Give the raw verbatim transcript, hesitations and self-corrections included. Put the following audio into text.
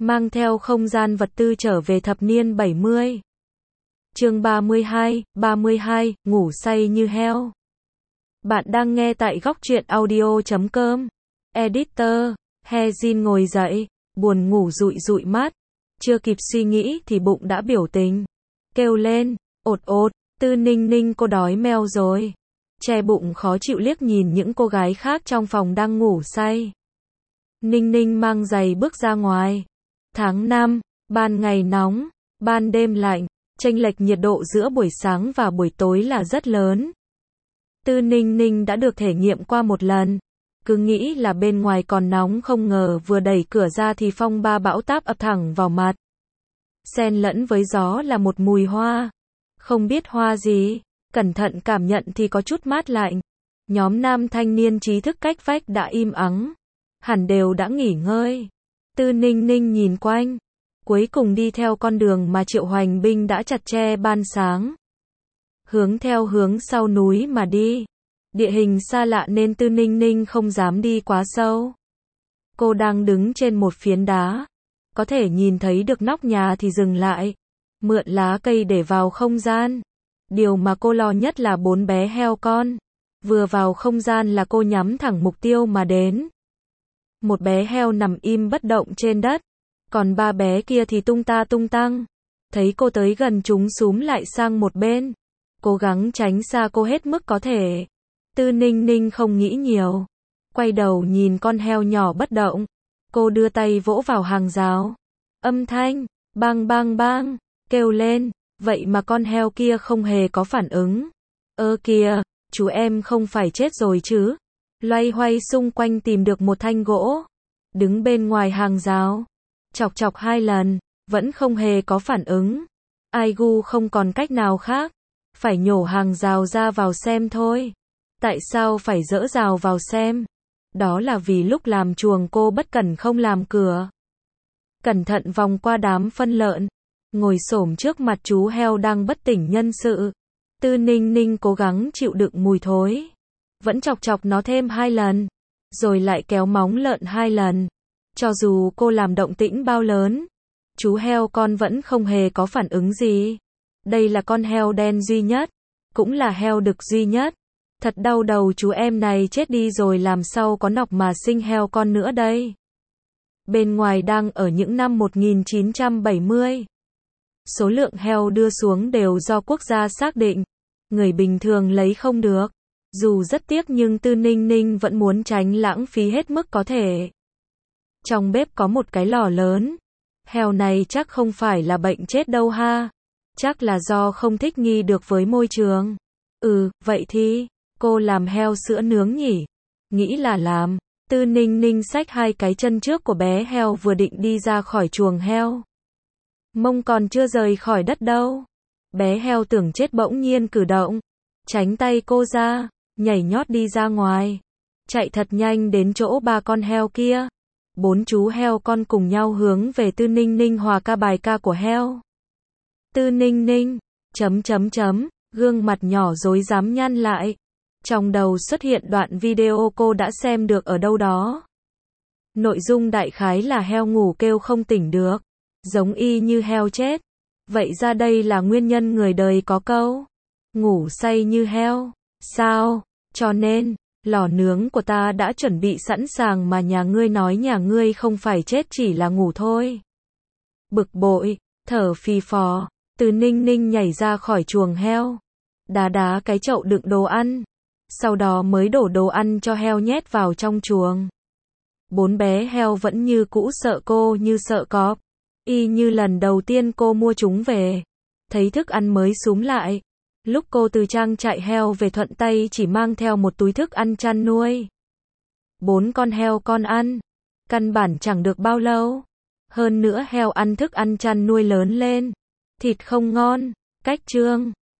mang theo không gian vật tư trở về thập niên bảy mươi. Chương ba mươi hai, ba mươi hai, ngủ say như heo. Bạn đang nghe tại góc truyện audio chấm com. Editor, Hezin ngồi dậy, buồn ngủ dụi dụi mắt. Chưa kịp suy nghĩ thì bụng đã biểu tình. Kêu lên, ột ột, Tư Ninh Ninh cô đói meo rồi. Che bụng khó chịu liếc nhìn những cô gái khác trong phòng đang ngủ say. Ninh Ninh mang giày bước ra ngoài. Tháng năm, ban ngày nóng, ban đêm lạnh, chênh lệch nhiệt độ giữa buổi sáng và buổi tối là rất lớn. Tư Ninh Ninh đã được thể nghiệm qua một lần. Cứ nghĩ là bên ngoài còn nóng, không ngờ vừa đẩy cửa ra thì phong ba bão táp ập thẳng vào mặt. Xen lẫn với gió là một mùi hoa. Không biết hoa gì, cẩn thận cảm nhận thì có chút mát lạnh. Nhóm nam thanh niên trí thức cách vách đã im ắng. Hẳn đều đã nghỉ ngơi. Tư Ninh Ninh nhìn quanh. Cuối cùng đi theo con đường mà Triệu Hoành binh đã chặt che ban sáng. Hướng theo hướng sau núi mà đi. Địa hình xa lạ nên Tư Ninh Ninh không dám đi quá sâu. Cô đang đứng trên một phiến đá. Có thể nhìn thấy được nóc nhà thì dừng lại. Mượn lá cây để vào không gian. Điều mà cô lo nhất là bốn bé heo con. Vừa vào không gian là cô nhắm thẳng mục tiêu mà đến. Một bé heo nằm im bất động trên đất. Còn ba bé kia thì tung ta tung tăng. Thấy cô tới gần chúng xúm lại sang một bên. Cố gắng tránh xa cô hết mức có thể. Tư Ninh Ninh không nghĩ nhiều. Quay đầu nhìn con heo nhỏ bất động. Cô đưa tay vỗ vào hàng rào. Âm thanh, bang bang bang, kêu lên. Vậy mà con heo kia không hề có phản ứng. Ơ kìa, chú em không phải chết rồi chứ. Loay hoay xung quanh tìm được một thanh gỗ. Đứng bên ngoài hàng rào. Chọc chọc hai lần, vẫn không hề có phản ứng. Ai gu không còn cách nào khác. Phải nhổ hàng rào ra vào xem thôi. Tại sao phải dỡ rào vào xem? Đó là vì lúc làm chuồng cô bất cẩn không làm cửa. Cẩn thận vòng qua đám phân lợn. Ngồi xổm trước mặt chú heo đang bất tỉnh nhân sự. Tư Ninh Ninh cố gắng chịu đựng mùi thối. Vẫn chọc chọc nó thêm hai lần. Rồi lại kéo móng lợn hai lần. Cho dù cô làm động tĩnh bao lớn. Chú heo con vẫn không hề có phản ứng gì. Đây là con heo đen duy nhất. Cũng là heo đực duy nhất. Thật đau đầu, chú em này chết đi rồi làm sao có nọc mà sinh heo con nữa đây. Bên ngoài đang ở những năm một nghìn chín trăm bảy mươi. Số lượng heo đưa xuống đều do quốc gia xác định. Người bình thường lấy không được. Dù rất tiếc nhưng Tư Ninh Ninh vẫn muốn tránh lãng phí hết mức có thể. Trong bếp có một cái lò lớn. Heo này chắc không phải là bệnh chết đâu ha. Chắc là do không thích nghi được với môi trường. Ừ, vậy thì, cô làm heo sữa nướng nhỉ? Nghĩ là làm. Tư Ninh Ninh xách hai cái chân trước của bé heo vừa định đi ra khỏi chuồng heo. Mông còn chưa rời khỏi đất đâu. Bé heo tưởng chết bỗng nhiên cử động. Tránh tay cô ra, nhảy nhót đi ra ngoài. Chạy thật nhanh đến chỗ ba con heo kia. Bốn chú heo con cùng nhau hướng về Tư Ninh Ninh hòa ca bài ca của heo. Tư Ninh Ninh, chấm chấm chấm, gương mặt nhỏ rối rắm nhăn lại. Trong đầu xuất hiện đoạn video cô đã xem được ở đâu đó. Nội dung đại khái là heo ngủ kêu không tỉnh được. Giống y như heo chết. Vậy ra đây là nguyên nhân người đời có câu. Ngủ say như heo. Sao? Cho nên, lò nướng của ta đã chuẩn bị sẵn sàng mà nhà ngươi nói nhà ngươi không phải chết chỉ là ngủ thôi. Bực bội, thở phì phò, Tư Ninh Ninh nhảy ra khỏi chuồng heo. Đá đá cái chậu đựng đồ ăn. Sau đó mới đổ đồ ăn cho heo nhét vào trong chuồng. Bốn bé heo vẫn như cũ sợ cô như sợ cọp. Y như lần đầu tiên cô mua chúng về. Thấy thức ăn mới xúm lại. Lúc cô từ trang trại heo về thuận tay chỉ mang theo một túi thức ăn chăn nuôi. Bốn con heo con ăn. Căn bản chẳng được bao lâu. Hơn nữa heo ăn thức ăn chăn nuôi lớn lên. Thịt không ngon. Cách chương.